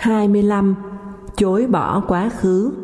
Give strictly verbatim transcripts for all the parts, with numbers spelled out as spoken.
hai mươi lăm. Chối bỏ quá khứ.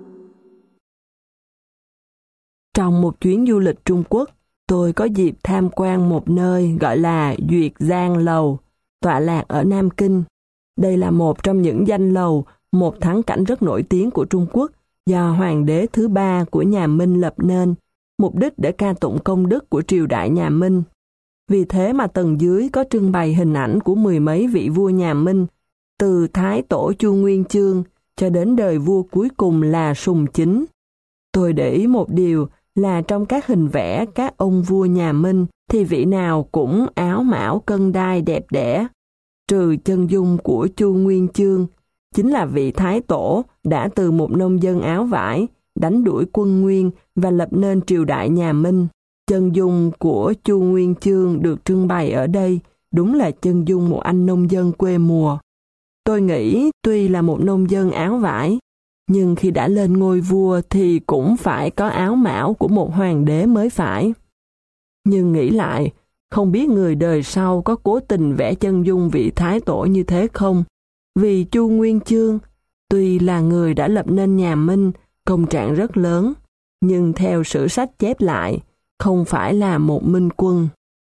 Trong một chuyến du lịch Trung Quốc, tôi có dịp tham quan một nơi gọi là Duyệt Giang Lầu, tọa lạc ở Nam Kinh. Đây là một trong những danh lầu, một thắng cảnh rất nổi tiếng của Trung Quốc do hoàng đế thứ ba của nhà Minh lập nên, mục đích để ca tụng công đức của triều đại nhà Minh. Vì thế mà tầng dưới có trưng bày hình ảnh của mười mấy vị vua nhà Minh, từ Thái Tổ Chu Nguyên Chương cho đến đời vua cuối cùng là Sùng Chính. Tôi để ý một điều là trong các hình vẽ các ông vua nhà Minh thì vị nào cũng áo mão cân đai đẹp đẽ, trừ chân dung của Chu Nguyên Chương, chính là vị Thái Tổ đã từ một nông dân áo vải, đánh đuổi quân Nguyên và lập nên triều đại nhà Minh. Chân dung của Chu Nguyên Chương được trưng bày ở đây đúng là chân dung một anh nông dân quê mùa. Tôi nghĩ tuy là một nông dân áo vải, nhưng khi đã lên ngôi vua thì cũng phải có áo mão của một hoàng đế mới phải. Nhưng nghĩ lại, không biết người đời sau có cố tình vẽ chân dung vị Thái Tổ như thế không? Vì Chu Nguyên Chương, tuy là người đã lập nên nhà Minh, công trạng rất lớn, nhưng theo sử sách chép lại, không phải là một minh quân.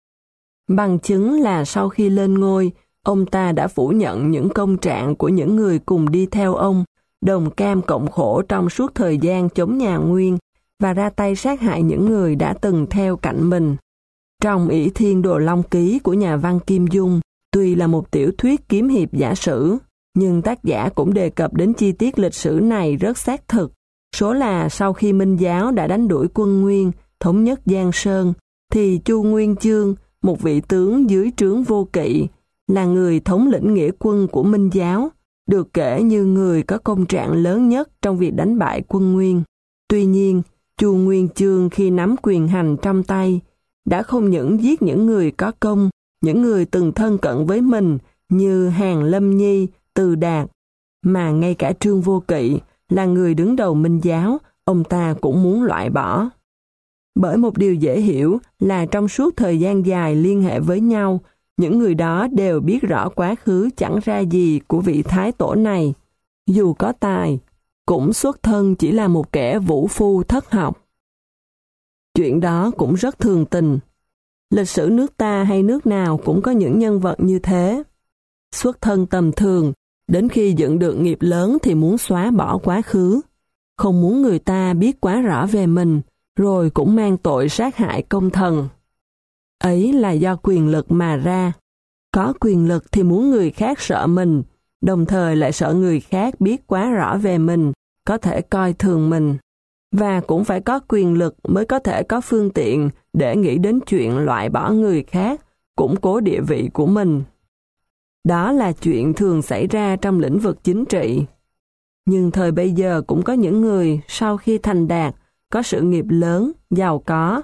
Bằng chứng là sau khi lên ngôi, ông ta đã phủ nhận những công trạng của những người cùng đi theo ông, đồng cam cộng khổ trong suốt thời gian chống nhà Nguyên và ra tay sát hại những người đã từng theo cạnh mình. Trong Ỷ Thiên Đồ Long Ký của nhà văn Kim Dung, tuy là một tiểu thuyết kiếm hiệp giả sử, nhưng tác giả cũng đề cập đến chi tiết lịch sử này rất xác thực. Số là sau khi Minh giáo đã đánh đuổi quân Nguyên, thống nhất Giang Sơn, thì Chu Nguyên Chương, một vị tướng dưới trướng Vô Kỵ, là người thống lĩnh nghĩa quân của Minh giáo, được kể như người có công trạng lớn nhất trong việc đánh bại quân Nguyên. Tuy nhiên, Chu Nguyên Chương khi nắm quyền hành trong tay, đã không những giết những người có công, những người từng thân cận với mình như Hàn Lâm Nhi, Từ Đạt, mà ngay cả Trương Vô Kỵ là người đứng đầu Minh giáo, ông ta cũng muốn loại bỏ. Bởi một điều dễ hiểu là trong suốt thời gian dài liên hệ với nhau, những người đó đều biết rõ quá khứ chẳng ra gì của vị Thái Tổ này. Dù có tài, cũng xuất thân chỉ là một kẻ vũ phu thất học. Chuyện đó cũng rất thường tình. Lịch sử nước ta hay nước nào cũng có những nhân vật như thế. Xuất thân tầm thường, đến khi dựng được nghiệp lớn thì muốn xóa bỏ quá khứ. Không muốn người ta biết quá rõ về mình, rồi cũng mang tội sát hại công thần. Ấy là do quyền lực mà ra. Có quyền lực thì muốn người khác sợ mình, đồng thời lại sợ người khác biết quá rõ về mình, có thể coi thường mình. Và cũng phải có quyền lực mới có thể có phương tiện để nghĩ đến chuyện loại bỏ người khác, củng cố địa vị của mình. Đó là chuyện thường xảy ra trong lĩnh vực chính trị. Nhưng thời bây giờ cũng có những người sau khi thành đạt, có sự nghiệp lớn, giàu có.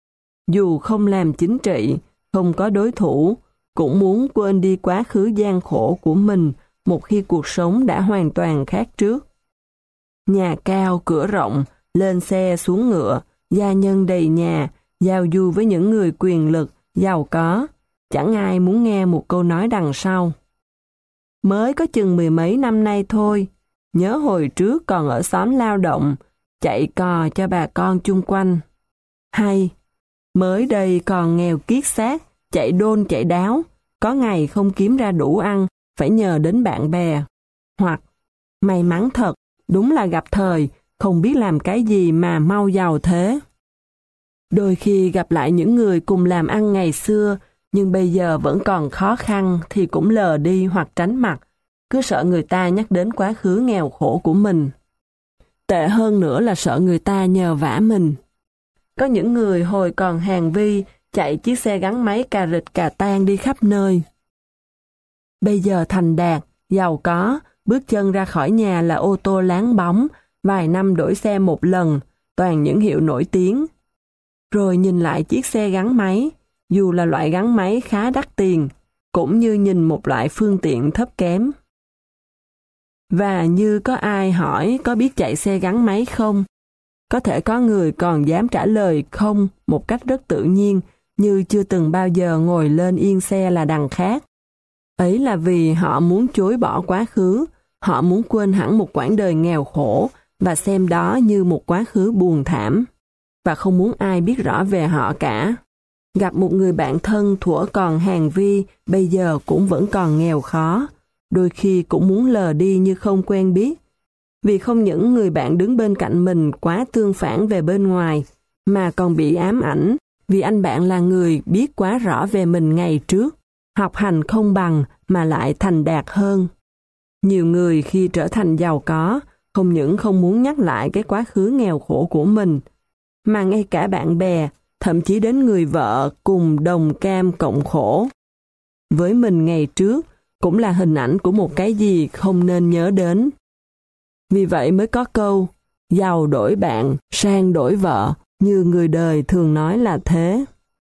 Dù không làm chính trị, không có đối thủ, cũng muốn quên đi quá khứ gian khổ của mình một khi cuộc sống đã hoàn toàn khác trước. Nhà cao, cửa rộng, lên xe xuống ngựa, gia nhân đầy nhà, giao du với những người quyền lực, giàu có, chẳng ai muốn nghe một câu nói đằng sau. Mới có chừng mười mấy năm nay thôi, nhớ hồi trước còn ở xóm lao động, chạy cò cho bà con chung quanh. Hay, mới đây còn nghèo kiết xác, chạy đôn chạy đáo, có ngày không kiếm ra đủ ăn, phải nhờ đến bạn bè. Hoặc, may mắn thật, đúng là gặp thời, không biết làm cái gì mà mau giàu thế. Đôi khi gặp lại những người cùng làm ăn ngày xưa, nhưng bây giờ vẫn còn khó khăn thì cũng lờ đi hoặc tránh mặt, cứ sợ người ta nhắc đến quá khứ nghèo khổ của mình. Tệ hơn nữa là sợ người ta nhờ vả mình. Có những người hồi còn hàng vi, chạy chiếc xe gắn máy cà rịch cà tang đi khắp nơi. Bây giờ thành đạt, giàu có, bước chân ra khỏi nhà là ô tô láng bóng, vài năm đổi xe một lần, toàn những hiệu nổi tiếng. Rồi nhìn lại chiếc xe gắn máy, dù là loại gắn máy khá đắt tiền, cũng như nhìn một loại phương tiện thấp kém. Và như có ai hỏi có biết chạy xe gắn máy không? Có thể có người còn dám trả lời không một cách rất tự nhiên, như chưa từng bao giờ ngồi lên yên xe là đằng khác. Ấy là vì họ muốn chối bỏ quá khứ, Họ muốn quên hẳn một quãng đời nghèo khổ và xem đó như một quá khứ buồn thảm, và không muốn ai biết rõ về họ cả. Gặp một người bạn thân thuở còn hàn vi, bây giờ cũng vẫn còn nghèo khó, đôi khi cũng muốn lờ đi như không quen biết. Vì không những người bạn đứng bên cạnh mình quá tương phản về bên ngoài, mà còn bị ám ảnh vì anh bạn là người biết quá rõ về mình ngày trước, học hành không bằng mà lại thành đạt hơn. Nhiều người khi trở thành giàu có, không những không muốn nhắc lại cái quá khứ nghèo khổ của mình, mà ngay cả bạn bè, thậm chí đến người vợ cùng đồng cam cộng khổ. Với mình ngày trước, cũng là hình ảnh của một cái gì không nên nhớ đến. Vì vậy mới có câu, giàu đổi bạn, sang đổi vợ, như người đời thường nói là thế.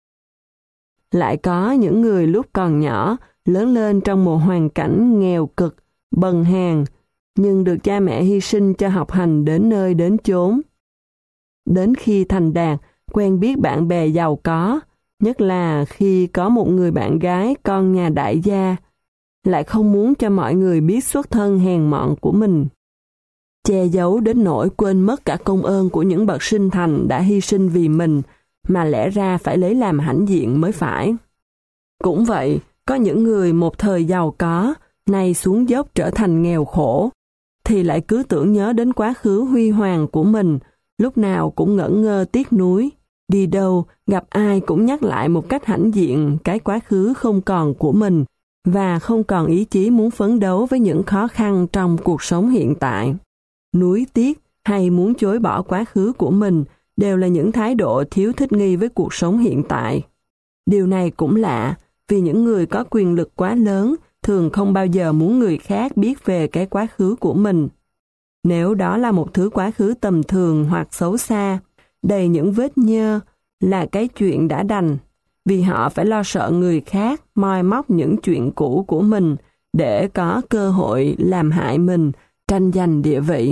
Lại có những người lúc còn nhỏ, lớn lên trong một hoàn cảnh nghèo cực, bần hàn, nhưng được cha mẹ hy sinh cho học hành đến nơi đến chốn. Đến khi thành đạt, quen biết bạn bè giàu có, nhất là khi có một người bạn gái con nhà đại gia, lại không muốn cho mọi người biết xuất thân hèn mọn của mình. Che giấu đến nỗi quên mất cả công ơn của những bậc sinh thành đã hy sinh vì mình, mà lẽ ra phải lấy làm hãnh diện mới phải. Cũng vậy, có những người một thời giàu có, nay xuống dốc trở thành nghèo khổ, thì lại cứ tưởng nhớ đến quá khứ huy hoàng của mình, lúc nào cũng ngẩn ngơ tiếc nuối. Đi đâu, gặp ai cũng nhắc lại một cách hãnh diện cái quá khứ không còn của mình, và không còn ý chí muốn phấn đấu với những khó khăn trong cuộc sống hiện tại. Nuối tiếc hay muốn chối bỏ quá khứ của mình đều là những thái độ thiếu thích nghi với cuộc sống hiện tại. Điều này cũng lạ, vì những người có quyền lực quá lớn thường không bao giờ muốn người khác biết về cái quá khứ của mình. Nếu đó là một thứ quá khứ tầm thường hoặc xấu xa, đầy những vết nhơ, là cái chuyện đã đành, vì họ phải lo sợ người khác moi móc những chuyện cũ của mình để có cơ hội làm hại mình, tranh giành địa vị.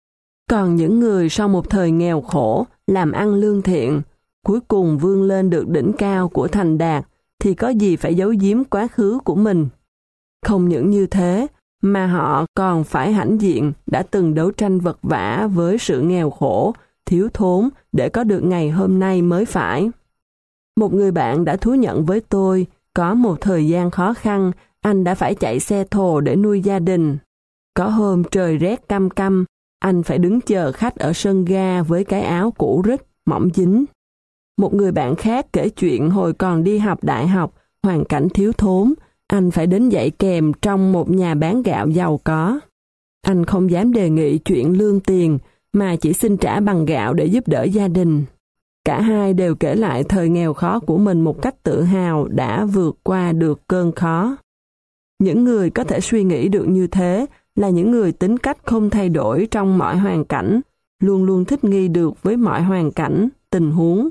Còn những người sau một thời nghèo khổ, làm ăn lương thiện, cuối cùng vươn lên được đỉnh cao của thành đạt, thì có gì phải giấu giếm quá khứ của mình. Không những như thế, mà họ còn phải hãnh diện đã từng đấu tranh vật vã với sự nghèo khổ, thiếu thốn để có được ngày hôm nay mới phải. Một người bạn đã thú nhận với tôi, có một thời gian khó khăn, anh đã phải chạy xe thồ để nuôi gia đình. Có hôm trời rét căm căm, anh phải đứng chờ khách ở sân ga với cái áo cũ rích, mỏng dính. Một người bạn khác kể chuyện hồi còn đi học đại học, hoàn cảnh thiếu thốn, anh phải đến dạy kèm trong một nhà bán gạo giàu có. Anh không dám đề nghị chuyện lương tiền, mà chỉ xin trả bằng gạo để giúp đỡ gia đình. Cả hai đều kể lại thời nghèo khó của mình một cách tự hào đã vượt qua được cơn khó. Những người có thể suy nghĩ được như thế là những người tính cách không thay đổi trong mọi hoàn cảnh, luôn luôn thích nghi được với mọi hoàn cảnh, tình huống.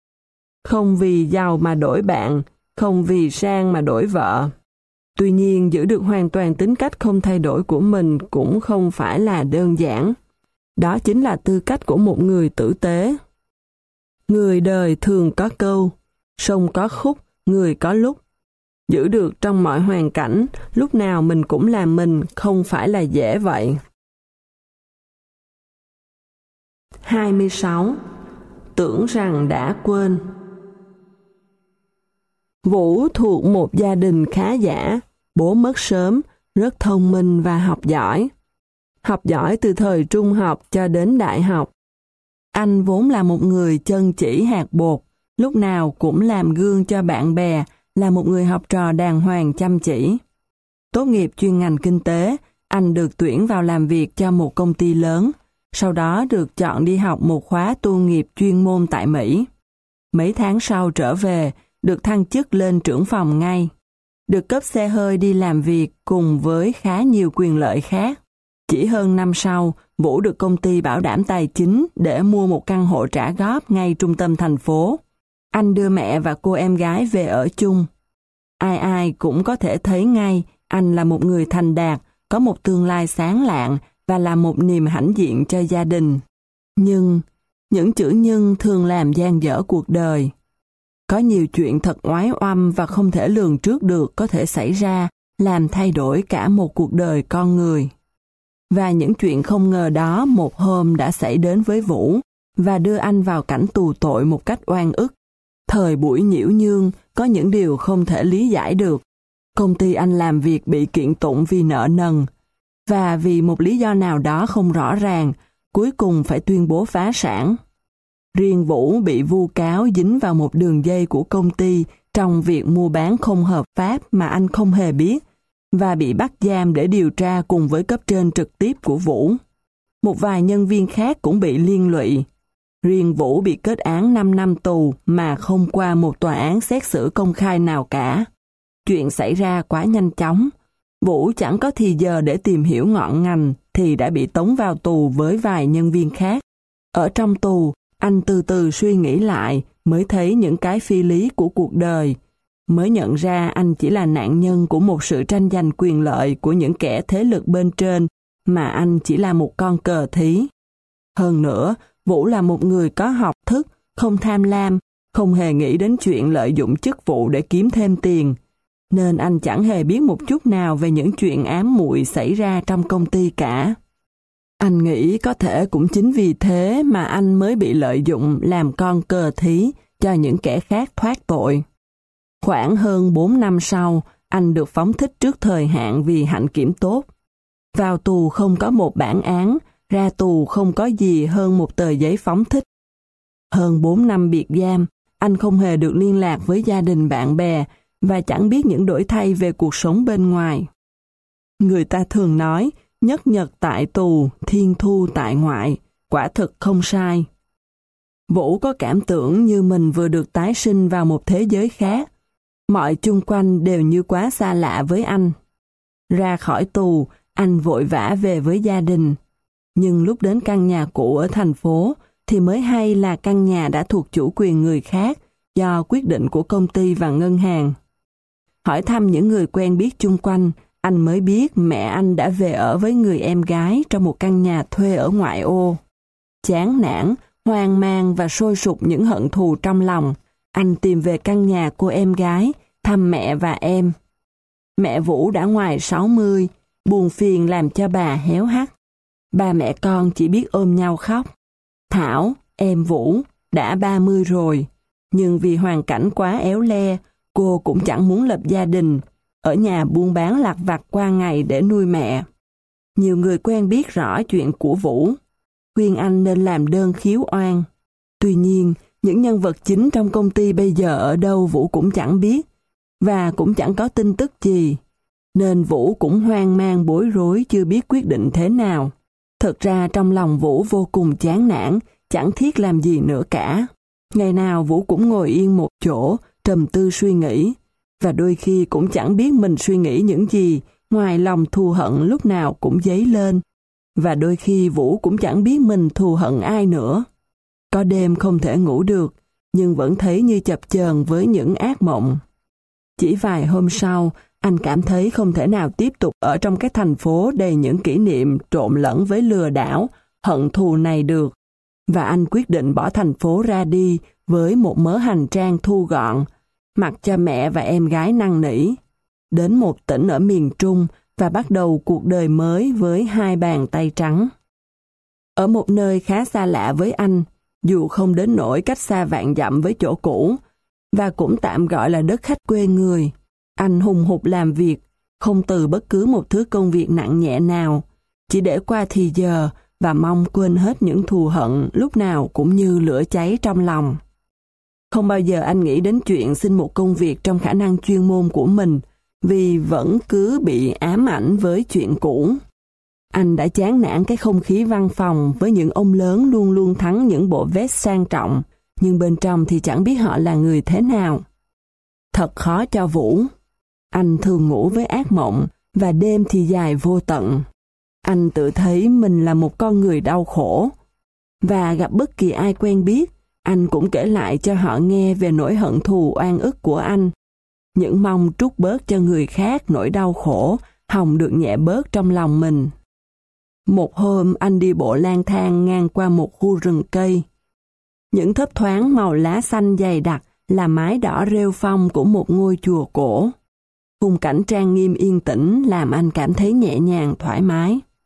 Không vì giàu mà đổi bạn, không vì sang mà đổi vợ. Tuy nhiên, giữ được hoàn toàn tính cách không thay đổi của mình cũng không phải là đơn giản. Đó chính là tư cách của một người tử tế. Người đời thường có câu, sông có khúc, người có lúc. Giữ được trong mọi hoàn cảnh, lúc nào mình cũng làm mình, không phải là dễ vậy. hai mươi sáu. Tưởng rằng đã quên. Vũ thuộc một gia đình khá giả, bố mất sớm, rất thông minh và học giỏi. Học giỏi từ thời trung học cho đến đại học. Anh vốn là một người chân chỉ hạt bột, lúc nào cũng làm gương cho bạn bè, là một người học trò đàng hoàng chăm chỉ. Tốt nghiệp chuyên ngành kinh tế, anh được tuyển vào làm việc cho một công ty lớn, sau đó được chọn đi học một khóa tu nghiệp chuyên môn tại Mỹ. Mấy tháng sau trở về, được thăng chức lên trưởng phòng ngay. Được cấp xe hơi đi làm việc cùng với khá nhiều quyền lợi khác. Chỉ hơn năm sau, Vũ được công ty bảo đảm tài chính để mua một căn hộ trả góp ngay trung tâm thành phố. Anh đưa mẹ và cô em gái về ở chung. Ai ai cũng có thể thấy ngay anh là một người thành đạt, có một tương lai sáng lạng và là một niềm hãnh diện cho gia đình. Nhưng, những chữ nhưng thường làm dang dở cuộc đời. Có nhiều chuyện thật oái oăm và không thể lường trước được có thể xảy ra, làm thay đổi cả một cuộc đời con người. Và những chuyện không ngờ đó một hôm đã xảy đến với Vũ và đưa anh vào cảnh tù tội một cách oan ức. Thời buổi nhiễu nhương có những điều không thể lý giải được. Công ty anh làm việc bị kiện tụng vì nợ nần, và vì một lý do nào đó không rõ ràng, cuối cùng phải tuyên bố phá sản. Riêng Vũ bị vu cáo dính vào một đường dây của công ty trong việc mua bán không hợp pháp mà anh không hề biết, và bị bắt giam để điều tra cùng với cấp trên trực tiếp của Vũ. Một vài nhân viên khác cũng bị liên lụy. Riêng Vũ bị kết án năm năm tù mà không qua một tòa án xét xử công khai nào cả. Chuyện xảy ra quá nhanh chóng. Vũ chẳng có thì giờ để tìm hiểu ngọn ngành thì đã bị tống vào tù với vài nhân viên khác. Ở trong tù, anh từ từ suy nghĩ lại mới thấy những cái phi lý của cuộc đời. Mới nhận ra anh chỉ là nạn nhân của một sự tranh giành quyền lợi của những kẻ thế lực bên trên, mà anh chỉ là một con cờ thí. Hơn nữa, Vũ là một người có học thức, không tham lam, không hề nghĩ đến chuyện lợi dụng chức vụ để kiếm thêm tiền, nên anh chẳng hề biết một chút nào về những chuyện ám muội xảy ra trong công ty cả. Anh nghĩ có thể cũng chính vì thế mà anh mới bị lợi dụng làm con cờ thí cho những kẻ khác thoát tội. Khoảng hơn bốn năm sau, anh được phóng thích trước thời hạn vì hạnh kiểm tốt. Vào tù không có một bản án, ra tù không có gì hơn một tờ giấy phóng thích. Hơn bốn năm biệt giam, anh không hề được liên lạc với gia đình bạn bè và chẳng biết những đổi thay về cuộc sống bên ngoài. Người ta thường nói, nhất nhật tại tù, thiên thu tại ngoại, quả thực không sai. Vũ có cảm tưởng như mình vừa được tái sinh vào một thế giới khác. Mọi chung quanh đều như quá xa lạ với anh. Ra khỏi tù, anh vội vã về với gia đình. Nhưng lúc đến căn nhà cũ ở thành phố, thì mới hay là căn nhà đã thuộc chủ quyền người khác do quyết định của công ty và ngân hàng. Hỏi thăm những người quen biết chung quanh, anh mới biết mẹ anh đã về ở với người em gái trong một căn nhà thuê ở ngoại ô. Chán nản, hoang mang và sôi sục những hận thù trong lòng, anh tìm về căn nhà cô em gái, thăm mẹ và em. Mẹ Vũ đã ngoài sáu mươi, buồn phiền làm cho bà héo hắt. Ba mẹ con chỉ biết ôm nhau khóc. Thảo, em Vũ, đã ba mươi rồi, nhưng vì hoàn cảnh quá éo le, cô cũng chẳng muốn lập gia đình, ở nhà buôn bán lặt vặt qua ngày để nuôi mẹ. Nhiều người quen biết rõ chuyện của Vũ, khuyên anh nên làm đơn khiếu oan. Tuy nhiên, những nhân vật chính trong công ty bây giờ ở đâu Vũ cũng chẳng biết, và cũng chẳng có tin tức gì, nên Vũ cũng hoang mang bối rối chưa biết quyết định thế nào. Thật ra trong lòng Vũ vô cùng chán nản, chẳng thiết làm gì nữa cả. Ngày nào Vũ cũng ngồi yên một chỗ, trầm tư suy nghĩ, và đôi khi cũng chẳng biết mình suy nghĩ những gì, ngoài lòng thù hận lúc nào cũng dấy lên. Và đôi khi Vũ cũng chẳng biết mình thù hận ai nữa. Có đêm không thể ngủ được, nhưng vẫn thấy như chập chờn với những ác mộng. Chỉ vài hôm sau, anh cảm thấy không thể nào tiếp tục ở trong cái thành phố đầy những kỷ niệm trộn lẫn với lừa đảo, hận thù này được. Và anh quyết định bỏ thành phố ra đi với một mớ hành trang thu gọn, mặc cho mẹ và em gái năn nỉ. Đến một tỉnh ở miền Trung và bắt đầu cuộc đời mới với hai bàn tay trắng. Ở một nơi khá xa lạ với anh, dù không đến nỗi cách xa vạn dặm với chỗ cũ, và cũng tạm gọi là đất khách quê người, anh hùng hục làm việc, không từ bất cứ một thứ công việc nặng nhẹ nào, chỉ để qua thì giờ và mong quên hết những thù hận lúc nào cũng như lửa cháy trong lòng. Không bao giờ anh nghĩ đến chuyện xin một công việc trong khả năng chuyên môn của mình, vì vẫn cứ bị ám ảnh với chuyện cũ. Anh đã chán nản cái không khí văn phòng với những ông lớn luôn luôn thắng những bộ vest sang trọng, nhưng bên trong thì chẳng biết họ là người thế nào. Thật khó cho Vũ. Anh thường ngủ với ác mộng, và đêm thì dài vô tận. Anh tự thấy mình là một con người đau khổ. Và gặp bất kỳ ai quen biết, anh cũng kể lại cho họ nghe về nỗi hận thù oan ức của anh. Những mong trút bớt cho người khác nỗi đau khổ, hòng được nhẹ bớt trong lòng mình. Một hôm anh đi bộ lang thang ngang qua một khu rừng cây. Những thấp thoáng màu lá xanh dày đặc là mái đỏ rêu phong của một ngôi chùa cổ. Khung cảnh trang nghiêm yên tĩnh làm anh cảm thấy nhẹ nhàng thoải mái.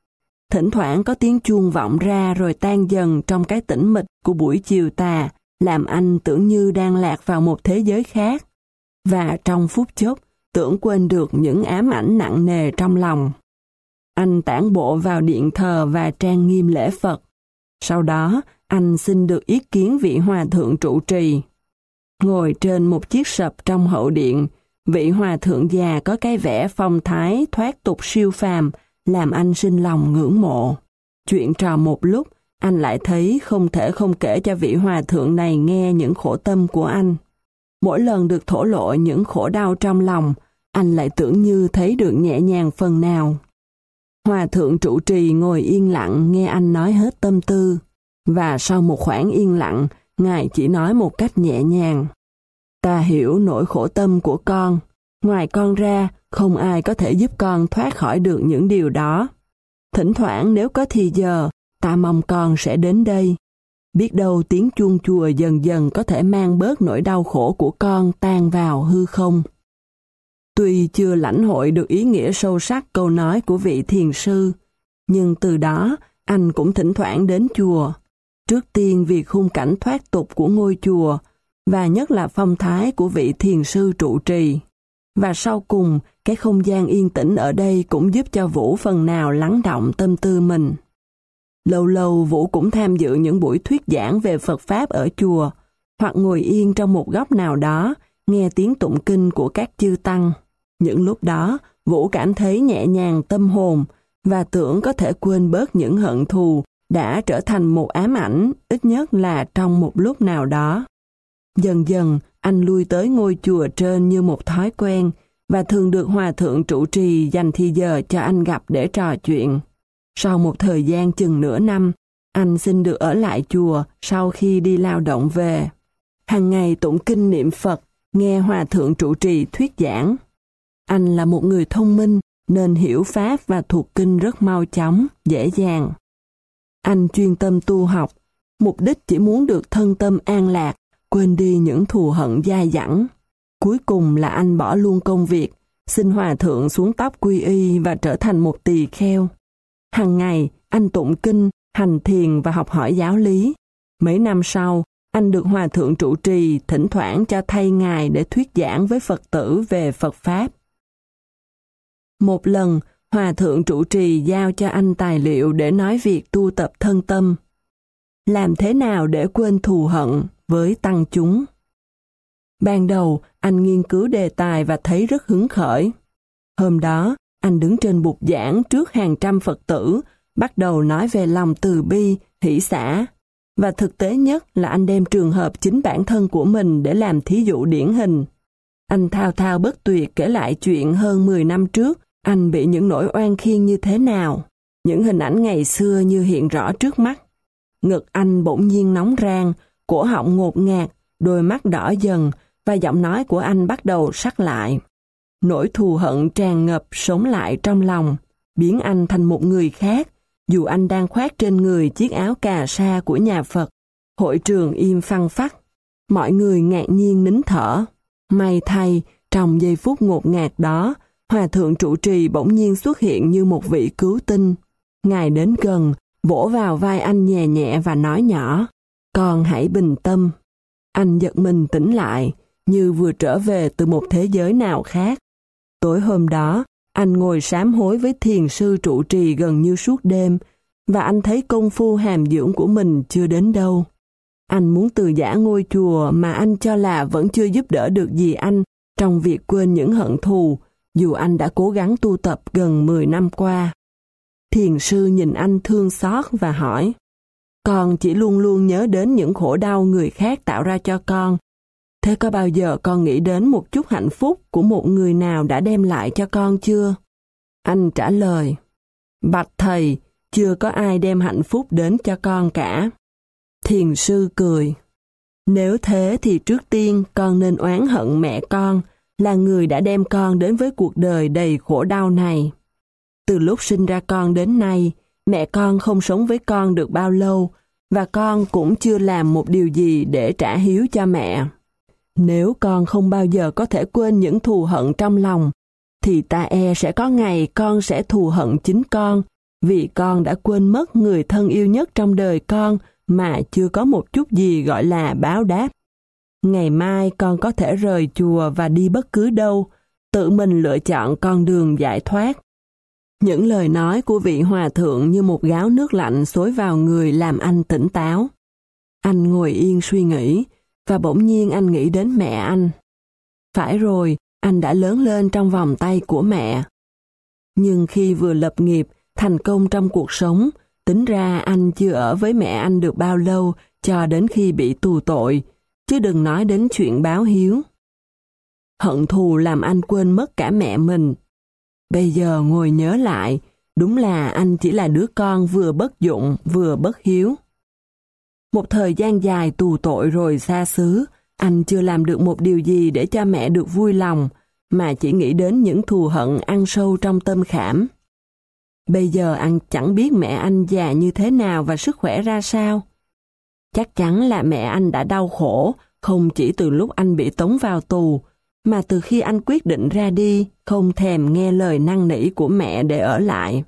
Thỉnh thoảng có tiếng chuông vọng ra rồi tan dần trong cái tĩnh mịch của buổi chiều tà, làm anh tưởng như đang lạc vào một thế giới khác. Và trong phút chốc, tưởng quên được những ám ảnh nặng nề trong lòng. Anh tản bộ vào điện thờ và trang nghiêm lễ Phật. Sau đó, anh xin được ý kiến vị hòa thượng trụ trì. Ngồi trên một chiếc sập trong hậu điện, vị hòa thượng già có cái vẻ phong thái thoát tục siêu phàm, làm anh sinh lòng ngưỡng mộ. Chuyện trò một lúc, anh lại thấy không thể không kể cho vị hòa thượng này nghe những khổ tâm của anh. Mỗi lần được thổ lộ những khổ đau trong lòng, anh lại tưởng như thấy được nhẹ nhàng phần nào. Hòa thượng trụ trì ngồi yên lặng nghe anh nói hết tâm tư, và sau một khoảng yên lặng, Ngài chỉ nói một cách nhẹ nhàng. Ta hiểu nỗi khổ tâm của con, ngoài con ra, không ai có thể giúp con thoát khỏi được những điều đó. Thỉnh thoảng nếu có thì giờ, ta mong con sẽ đến đây. Biết đâu tiếng chuông chùa dần dần có thể mang bớt nỗi đau khổ của con tan vào hư không. Tuy chưa lãnh hội được ý nghĩa sâu sắc câu nói của vị thiền sư, nhưng từ đó anh cũng thỉnh thoảng đến chùa. Trước tiên vì khung cảnh thoát tục của ngôi chùa, và nhất là phong thái của vị thiền sư trụ trì. Và sau cùng, cái không gian yên tĩnh ở đây cũng giúp cho Vũ phần nào lắng động tâm tư mình. Lâu lâu Vũ cũng tham dự những buổi thuyết giảng về Phật Pháp ở chùa, hoặc ngồi yên trong một góc nào đó, nghe tiếng tụng kinh của các chư tăng. Những lúc đó, Vũ cảm thấy nhẹ nhàng tâm hồn, và tưởng có thể quên bớt những hận thù đã trở thành một ám ảnh, ít nhất là trong một lúc nào đó. Dần dần, anh lui tới ngôi chùa trên như một thói quen, và thường được hòa thượng trụ trì dành thì giờ cho anh gặp để trò chuyện. Sau một thời gian chừng nửa năm, anh xin được ở lại chùa sau khi đi lao động về. Hàng ngày tụng kinh niệm Phật, nghe hòa thượng trụ trì thuyết giảng. Anh là một người thông minh, nên hiểu Pháp và thuộc kinh rất mau chóng, dễ dàng. Anh chuyên tâm tu học, mục đích chỉ muốn được thân tâm an lạc, quên đi những thù hận dai dẳng. Cuối cùng là anh bỏ luôn công việc, xin hòa thượng xuống tóc quy y và trở thành một tỳ kheo. Hàng ngày, anh tụng kinh, hành thiền và học hỏi giáo lý. Mấy năm sau, anh được hòa thượng trụ trì thỉnh thoảng cho thay ngài để thuyết giảng với Phật tử về Phật Pháp. Một lần, hòa thượng trụ trì giao cho anh tài liệu để nói việc tu tập thân tâm. Làm thế nào để quên thù hận với tăng chúng? Ban đầu, anh nghiên cứu đề tài và thấy rất hứng khởi. Hôm đó, anh đứng trên bục giảng trước hàng trăm Phật tử, bắt đầu nói về lòng từ bi, hỷ xả. Và thực tế nhất là anh đem trường hợp chính bản thân của mình để làm thí dụ điển hình. Anh thao thao bất tuyệt kể lại chuyện hơn mười năm trước, anh bị những nỗi oan khiên như thế nào. Những hình ảnh ngày xưa như hiện rõ trước mắt. Ngực anh bỗng nhiên nóng rang, cổ họng ngột ngạt, đôi mắt đỏ dần, và giọng nói của anh bắt đầu sắc lại. Nỗi thù hận tràn ngập sống lại trong lòng, biến anh thành một người khác, dù anh đang khoác trên người chiếc áo cà sa của nhà Phật. Hội trường im phăng phắc, mọi người ngạc nhiên nín thở. May thay, trong giây phút ngột ngạt đó, hòa thượng trụ trì bỗng nhiên xuất hiện như một vị cứu tinh. Ngài đến gần, vỗ vào vai anh nhẹ nhẹ và nói nhỏ, "Con hãy bình tâm." Anh giật mình tỉnh lại, như vừa trở về từ một thế giới nào khác. Tối hôm đó, anh ngồi sám hối với thiền sư trụ trì gần như suốt đêm, và anh thấy công phu hàm dưỡng của mình chưa đến đâu. Anh muốn từ giã ngôi chùa mà anh cho là vẫn chưa giúp đỡ được gì anh trong việc quên những hận thù, dù anh đã cố gắng tu tập gần mười năm qua. Thiền sư nhìn anh thương xót và hỏi, "Con chỉ luôn luôn nhớ đến những khổ đau người khác tạo ra cho con. Thế có bao giờ con nghĩ đến một chút hạnh phúc của một người nào đã đem lại cho con chưa?" Anh trả lời, "Bạch thầy, chưa có ai đem hạnh phúc đến cho con cả." Thiền sư cười, "Nếu thế thì trước tiên con nên oán hận mẹ con, là người đã đem con đến với cuộc đời đầy khổ đau này. Từ lúc sinh ra con đến nay, mẹ con không sống với con được bao lâu, và con cũng chưa làm một điều gì để trả hiếu cho mẹ. Nếu con không bao giờ có thể quên những thù hận trong lòng, thì ta e sẽ có ngày con sẽ thù hận chính con, vì con đã quên mất người thân yêu nhất trong đời con mà chưa có một chút gì gọi là báo đáp. Ngày mai con có thể rời chùa và đi bất cứ đâu, tự mình lựa chọn con đường giải thoát. Những lời nói của vị hòa thượng như một gáo nước lạnh xối vào người làm anh tỉnh táo. Anh ngồi yên suy nghĩ, và bỗng nhiên anh nghĩ đến mẹ anh. Phải rồi, anh đã lớn lên trong vòng tay của mẹ. Nhưng khi vừa lập nghiệp, thành công trong cuộc sống, tính ra anh chưa ở với mẹ anh được bao lâu cho đến khi bị tù tội, chứ đừng nói đến chuyện báo hiếu. Hận thù làm anh quên mất cả mẹ mình. Bây giờ ngồi nhớ lại, đúng là anh chỉ là đứa con vừa bất dụng vừa bất hiếu. Một thời gian dài tù tội rồi xa xứ, anh chưa làm được một điều gì để cho mẹ được vui lòng, mà chỉ nghĩ đến những thù hận ăn sâu trong tâm khảm. Bây giờ anh chẳng biết mẹ anh già như thế nào và sức khỏe ra sao. Chắc chắn là mẹ anh đã đau khổ, không chỉ từ lúc anh bị tống vào tù, mà từ khi anh quyết định ra đi, không thèm nghe lời năn nỉ của mẹ để ở lại.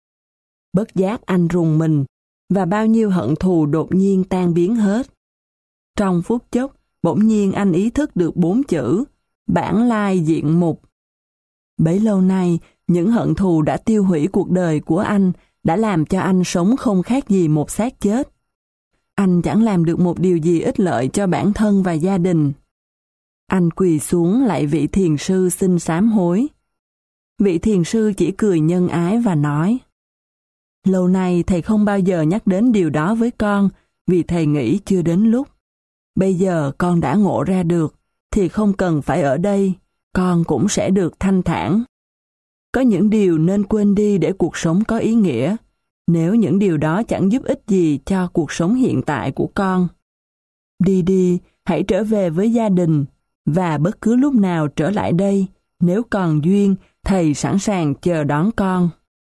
Bất giác anh rùng mình, và bao nhiêu hận thù đột nhiên tan biến hết. Trong phút chốc, bỗng nhiên anh ý thức được bốn chữ, bản lai diện mục. Bấy lâu nay, những hận thù đã tiêu hủy cuộc đời của anh, đã làm cho anh sống không khác gì một xác chết. Anh chẳng làm được một điều gì ích lợi cho bản thân và gia đình. Anh quỳ xuống lạy vị thiền sư xin sám hối. Vị thiền sư chỉ cười nhân ái và nói: Lâu nay thầy không bao giờ nhắc đến điều đó với con, vì thầy nghĩ chưa đến lúc. Bây giờ con đã ngộ ra được, thì không cần phải ở đây, con cũng sẽ được thanh thản. Có những điều nên quên đi để cuộc sống có ý nghĩa, nếu những điều đó chẳng giúp ích gì cho cuộc sống hiện tại của con. Đi đi, hãy trở về với gia đình, và bất cứ lúc nào trở lại đây, nếu còn duyên, thầy sẵn sàng chờ đón con.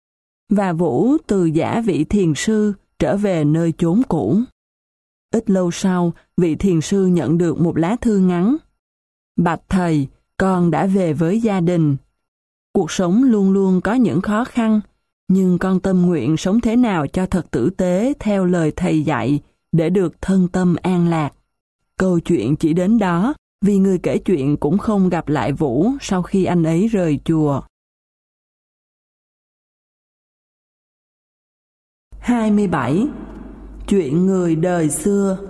Và Vũ từ giả vị thiền sư trở về nơi chốn cũ. Ít lâu sau, vị thiền sư nhận được một lá thư ngắn. Bạch thầy, con đã về với gia đình. Cuộc sống luôn luôn có những khó khăn, nhưng con tâm nguyện sống thế nào cho thật tử tế theo lời thầy dạy để được thân tâm an lạc. Câu chuyện chỉ đến đó, vì người kể chuyện cũng không gặp lại Vũ sau khi anh ấy rời chùa. hai mươi bảy. Chuyện người đời xưa.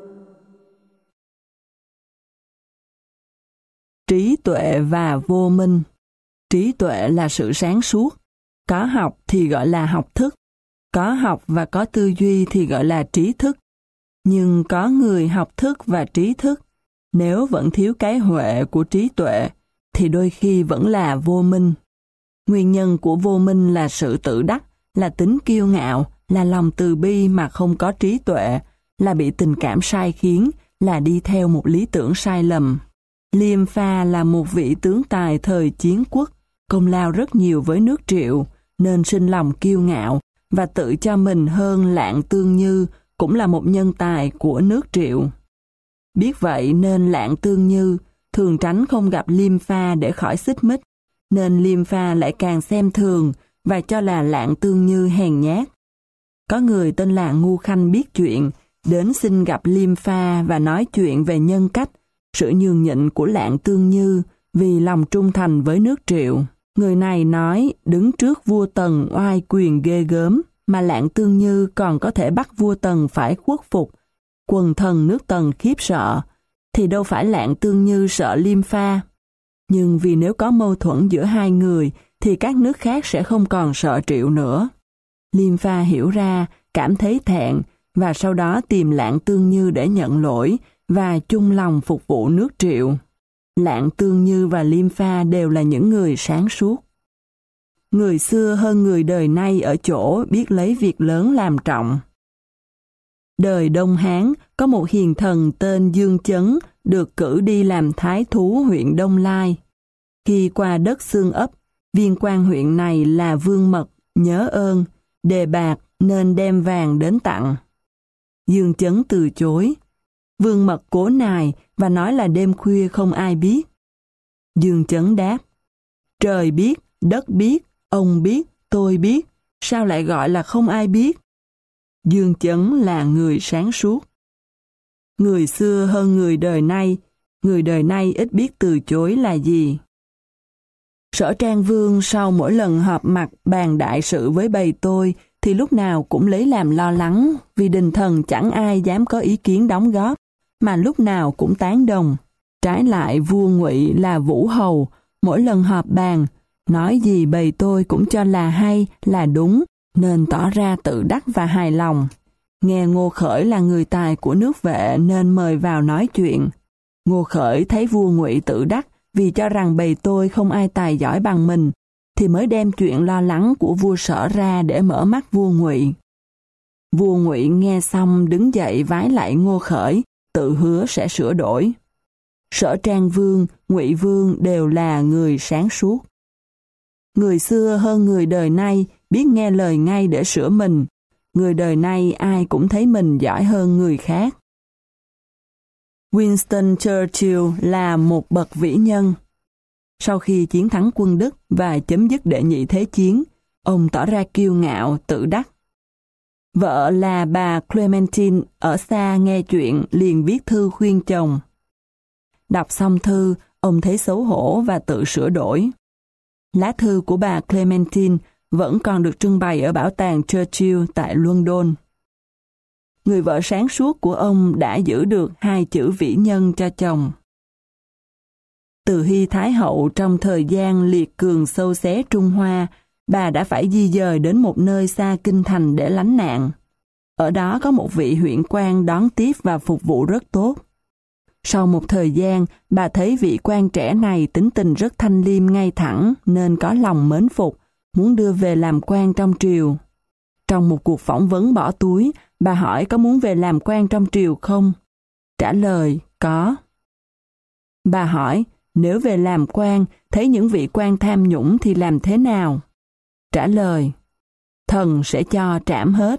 Trí tuệ và vô minh. Trí tuệ là sự sáng suốt. Có học thì gọi là học thức. Có học và có tư duy thì gọi là trí thức. Nhưng có người học thức và trí thức, nếu vẫn thiếu cái huệ của trí tuệ, thì đôi khi vẫn là vô minh. Nguyên nhân của vô minh là sự tự đắc, là tính kiêu ngạo, là lòng từ bi mà không có trí tuệ, là bị tình cảm sai khiến, là đi theo một lý tưởng sai lầm. Liêm Pha là một vị tướng tài thời chiến quốc, công lao rất nhiều với nước Triệu, nên sinh lòng kiêu ngạo và tự cho mình hơn Lạng Tương Như, cũng là một nhân tài của nước Triệu. Biết vậy nên Lạng Tương Như thường tránh không gặp Liêm Pha để khỏi xích mích, nên Liêm Pha lại càng xem thường và cho là Lạng Tương Như hèn nhát. Có người tên là Ngu Khanh biết chuyện, đến xin gặp Liêm Pha và nói chuyện về nhân cách, sự nhường nhịn của Lạng Tương Như vì lòng trung thành với nước Triệu. Người này nói đứng trước vua Tần oai quyền ghê gớm, mà Lạng Tương Như còn có thể bắt vua Tần phải khuất phục. Quần thần nước Tần khiếp sợ, thì đâu phải Lạng Tương Như sợ Liêm Pha. Nhưng vì nếu có mâu thuẫn giữa hai người, thì các nước khác sẽ không còn sợ Triệu nữa. Liêm Pha hiểu ra, cảm thấy thẹn, và sau đó tìm Lạng Tương Như để nhận lỗi và chung lòng phục vụ nước Triệu. Lạng Tương Như và Liêm Pha đều là những người sáng suốt. Người xưa hơn người đời nay ở chỗ biết lấy việc lớn làm trọng. Đời Đông Hán có một hiền thần tên Dương Chấn được cử đi làm thái thú huyện Đông Lai. Khi qua đất Xương Ấp, viên quan huyện này là Vương Mật nhớ ơn, đề bạc nên đem vàng đến tặng. Dương Chấn từ chối. Vương Mật cố nài và nói là đêm khuya không ai biết. Dương Chấn đáp: Trời biết, đất biết, ông biết, tôi biết, sao lại gọi là không ai biết? Dương Chấn là người sáng suốt. Người xưa hơn người đời nay, người đời nay ít biết từ chối là gì. Sở Trang Vương sau mỗi lần họp mặt bàn đại sự với bầy tôi thì lúc nào cũng lấy làm lo lắng vì đình thần chẳng ai dám có ý kiến đóng góp, mà lúc nào cũng tán đồng. Trái lại vua Ngụy là Vũ Hầu, mỗi lần họp bàn, nói gì bầy tôi cũng cho là hay, là đúng, nên tỏ ra tự đắc và hài lòng. Nghe Ngô Khởi là người tài của nước Vệ nên mời vào nói chuyện. Ngô Khởi thấy vua Ngụy tự đắc vì cho rằng bầy tôi không ai tài giỏi bằng mình, thì mới đem chuyện lo lắng của vua Sở ra để mở mắt vua Ngụy. Vua Ngụy nghe xong đứng dậy vái lại Ngô Khởi, tự hứa sẽ sửa đổi. Sở Trang Vương, Ngụy Vương đều là người sáng suốt. Người xưa hơn người đời nay, biết nghe lời ngay để sửa mình. Người đời nay ai cũng thấy mình giỏi hơn người khác. Winston Churchill là một bậc vĩ nhân. Sau khi chiến thắng quân Đức và chấm dứt đệ nhị thế chiến, ông tỏ ra kiêu ngạo, tự đắc. Vợ là bà Clementine ở xa nghe chuyện liền viết thư khuyên chồng. Đọc xong thư, ông thấy xấu hổ và tự sửa đổi. Lá thư của bà Clementine vẫn còn được trưng bày ở bảo tàng Churchill tại London. Người vợ sáng suốt của ông đã giữ được hai chữ vĩ nhân cho chồng. Từ Hy Thái Hậu trong thời gian liệt cường xâu xé Trung Hoa, bà đã phải di dời đến một nơi xa kinh thành để lánh nạn. Ở đó có một vị huyện quan đón tiếp và phục vụ rất tốt. Sau một thời gian, bà thấy vị quan trẻ này tính tình rất thanh liêm ngay thẳng nên có lòng mến phục, muốn đưa về làm quan trong triều. Trong một cuộc phỏng vấn bỏ túi, bà hỏi có muốn về làm quan trong triều không? Trả lời, có. Bà hỏi, nếu về làm quan, thấy những vị quan tham nhũng thì làm thế nào? Trả lời, thần sẽ cho trảm hết.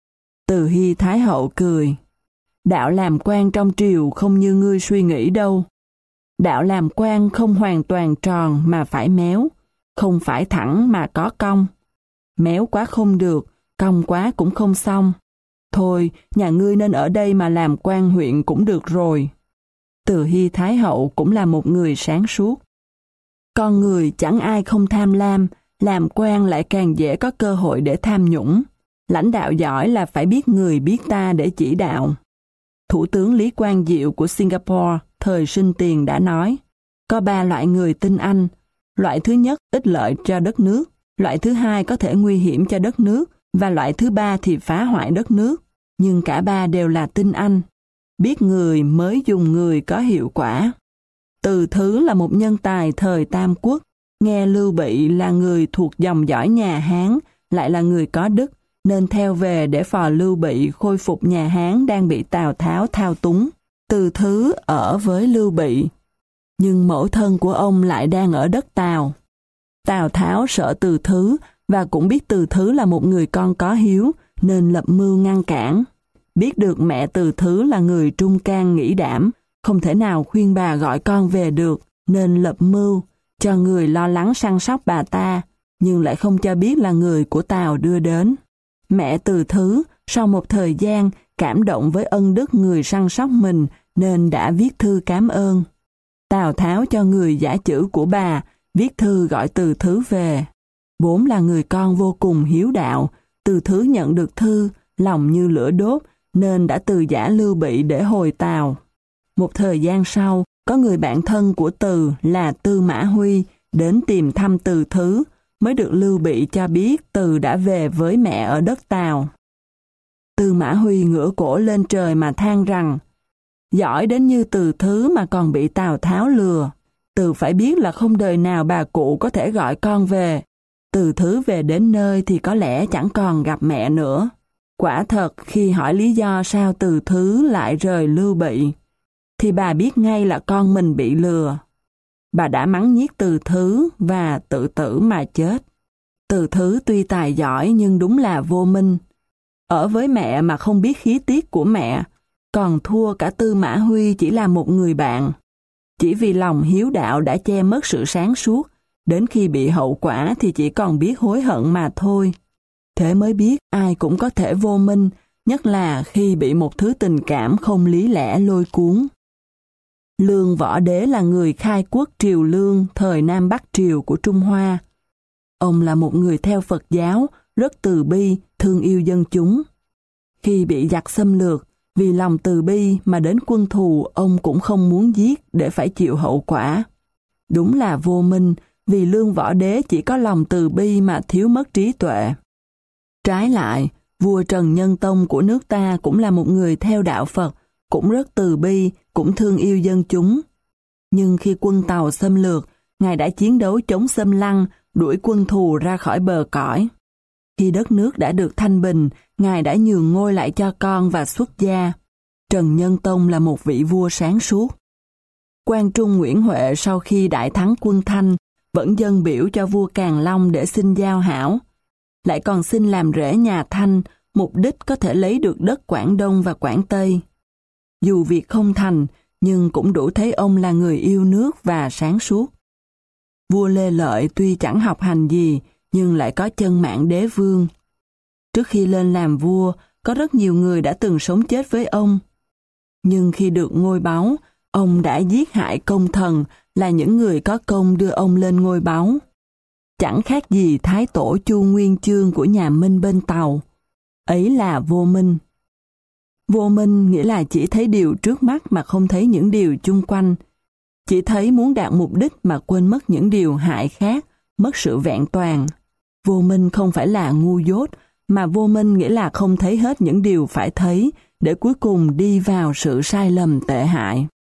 Từ Hy Thái Hậu cười. Đạo làm quan trong triều không như ngươi suy nghĩ đâu. Đạo làm quan không hoàn toàn tròn mà phải méo, không phải thẳng mà có cong. Méo quá không được, cong quá cũng không xong. Thôi, nhà ngươi nên ở đây mà làm quan huyện cũng được rồi. Từ Hy Thái Hậu cũng là một người sáng suốt. Con người chẳng ai không tham lam, làm quan lại càng dễ có cơ hội để tham nhũng. Lãnh đạo giỏi là phải biết người biết ta để chỉ đạo. Thủ tướng Lý Quang Diệu của Singapore thời sinh tiền đã nói, có ba loại người tin anh. Loại thứ nhất ích lợi cho đất nước, loại thứ hai có thể nguy hiểm cho đất nước, và loại thứ ba thì phá hoại đất nước. Nhưng cả ba đều là tin anh. Biết người mới dùng người có hiệu quả. Từ Thứ là một nhân tài thời Tam Quốc, nghe Lưu Bị là người thuộc dòng dõi nhà Hán, lại là người có đức, nên theo về để phò Lưu Bị khôi phục nhà Hán đang bị Tào Tháo thao túng. Từ Thứ ở với Lưu Bị, nhưng mẫu thân của ông lại đang ở đất Tào. Tào Tháo sợ Từ Thứ và cũng biết Từ Thứ là một người con có hiếu, nên lập mưu ngăn cản. Biết được mẹ Từ Thứ là người trung can nghĩ đảm, không thể nào khuyên bà gọi con về được, nên lập mưu, cho người lo lắng săn sóc bà ta, nhưng lại không cho biết là người của Tào đưa đến. Mẹ Từ Thứ, sau một thời gian, cảm động với ân đức người săn sóc mình, nên đã viết thư cảm ơn. Tào Tháo cho người giả chữ của bà, viết thư gọi Từ Thứ về. Vốn là người con vô cùng hiếu đạo, Từ Thứ nhận được thư, lòng như lửa đốt, nên đã từ giả Lưu Bị để hồi Tào. Một thời gian sau, có người bạn thân của Từ là Tư Mã Huy đến tìm thăm Từ Thứ, mới được Lưu Bị cho biết Từ đã về với mẹ ở đất Tào. Tư Mã Huy ngửa cổ lên trời mà than rằng, giỏi đến như Từ Thứ mà còn bị Tào Tháo lừa. Từ phải biết là không đời nào bà cụ có thể gọi con về. Từ Thứ về đến nơi thì có lẽ chẳng còn gặp mẹ nữa. Quả thật khi hỏi lý do sao Từ Thứ lại rời Lưu Bị, thì bà biết ngay là con mình bị lừa. Bà đã mắng nhiếc Từ Thứ và tự tử mà chết. Từ Thứ tuy tài giỏi nhưng đúng là vô minh. Ở với mẹ mà không biết khí tiết của mẹ, còn thua cả Tư Mã Huy chỉ là một người bạn. Chỉ vì lòng hiếu đạo đã che mất sự sáng suốt, đến khi bị hậu quả thì chỉ còn biết hối hận mà thôi. Thế mới biết ai cũng có thể vô minh, nhất là khi bị một thứ tình cảm không lý lẽ lôi cuốn. Lương Võ Đế là người khai quốc Triều Lương thời Nam Bắc Triều của Trung Hoa. Ông là một người theo Phật giáo, rất từ bi, thương yêu dân chúng. Khi bị giặc xâm lược, vì lòng từ bi mà đến quân thù ông cũng không muốn giết để phải chịu hậu quả. Đúng là vô minh, vì Lương Võ Đế chỉ có lòng từ bi mà thiếu mất trí tuệ. Trái lại, vua Trần Nhân Tông của nước ta cũng là một người theo đạo Phật, cũng rất từ bi, cũng thương yêu dân chúng. Nhưng khi quân Tàu xâm lược, Ngài đã chiến đấu chống xâm lăng, đuổi quân thù ra khỏi bờ cõi. Khi đất nước đã được thanh bình, Ngài đã nhường ngôi lại cho con và xuất gia. Trần Nhân Tông là một vị vua sáng suốt. Quang Trung Nguyễn Huệ sau khi đại thắng quân Thanh, vẫn dâng biểu cho vua Càn Long để xin giao hảo. Lại còn xin làm rễ nhà Thanh, mục đích có thể lấy được đất Quảng Đông và Quảng Tây. Dù việc không thành, nhưng cũng đủ thấy ông là người yêu nước và sáng suốt. Vua Lê Lợi tuy chẳng học hành gì, nhưng lại có chân mạng đế vương. Trước khi lên làm vua, có rất nhiều người đã từng sống chết với ông. Nhưng khi được ngôi báu, ông đã giết hại công thần, là những người có công đưa ông lên ngôi báu. Chẳng khác gì Thái Tổ Chu Nguyên Chương của nhà Minh bên Tàu. Ấy là vô minh. Vô minh nghĩa là chỉ thấy điều trước mắt mà không thấy những điều chung quanh. Chỉ thấy muốn đạt mục đích mà quên mất những điều hại khác, mất sự vẹn toàn. Vô minh không phải là ngu dốt, mà vô minh nghĩa là không thấy hết những điều phải thấy, để cuối cùng đi vào sự sai lầm tệ hại.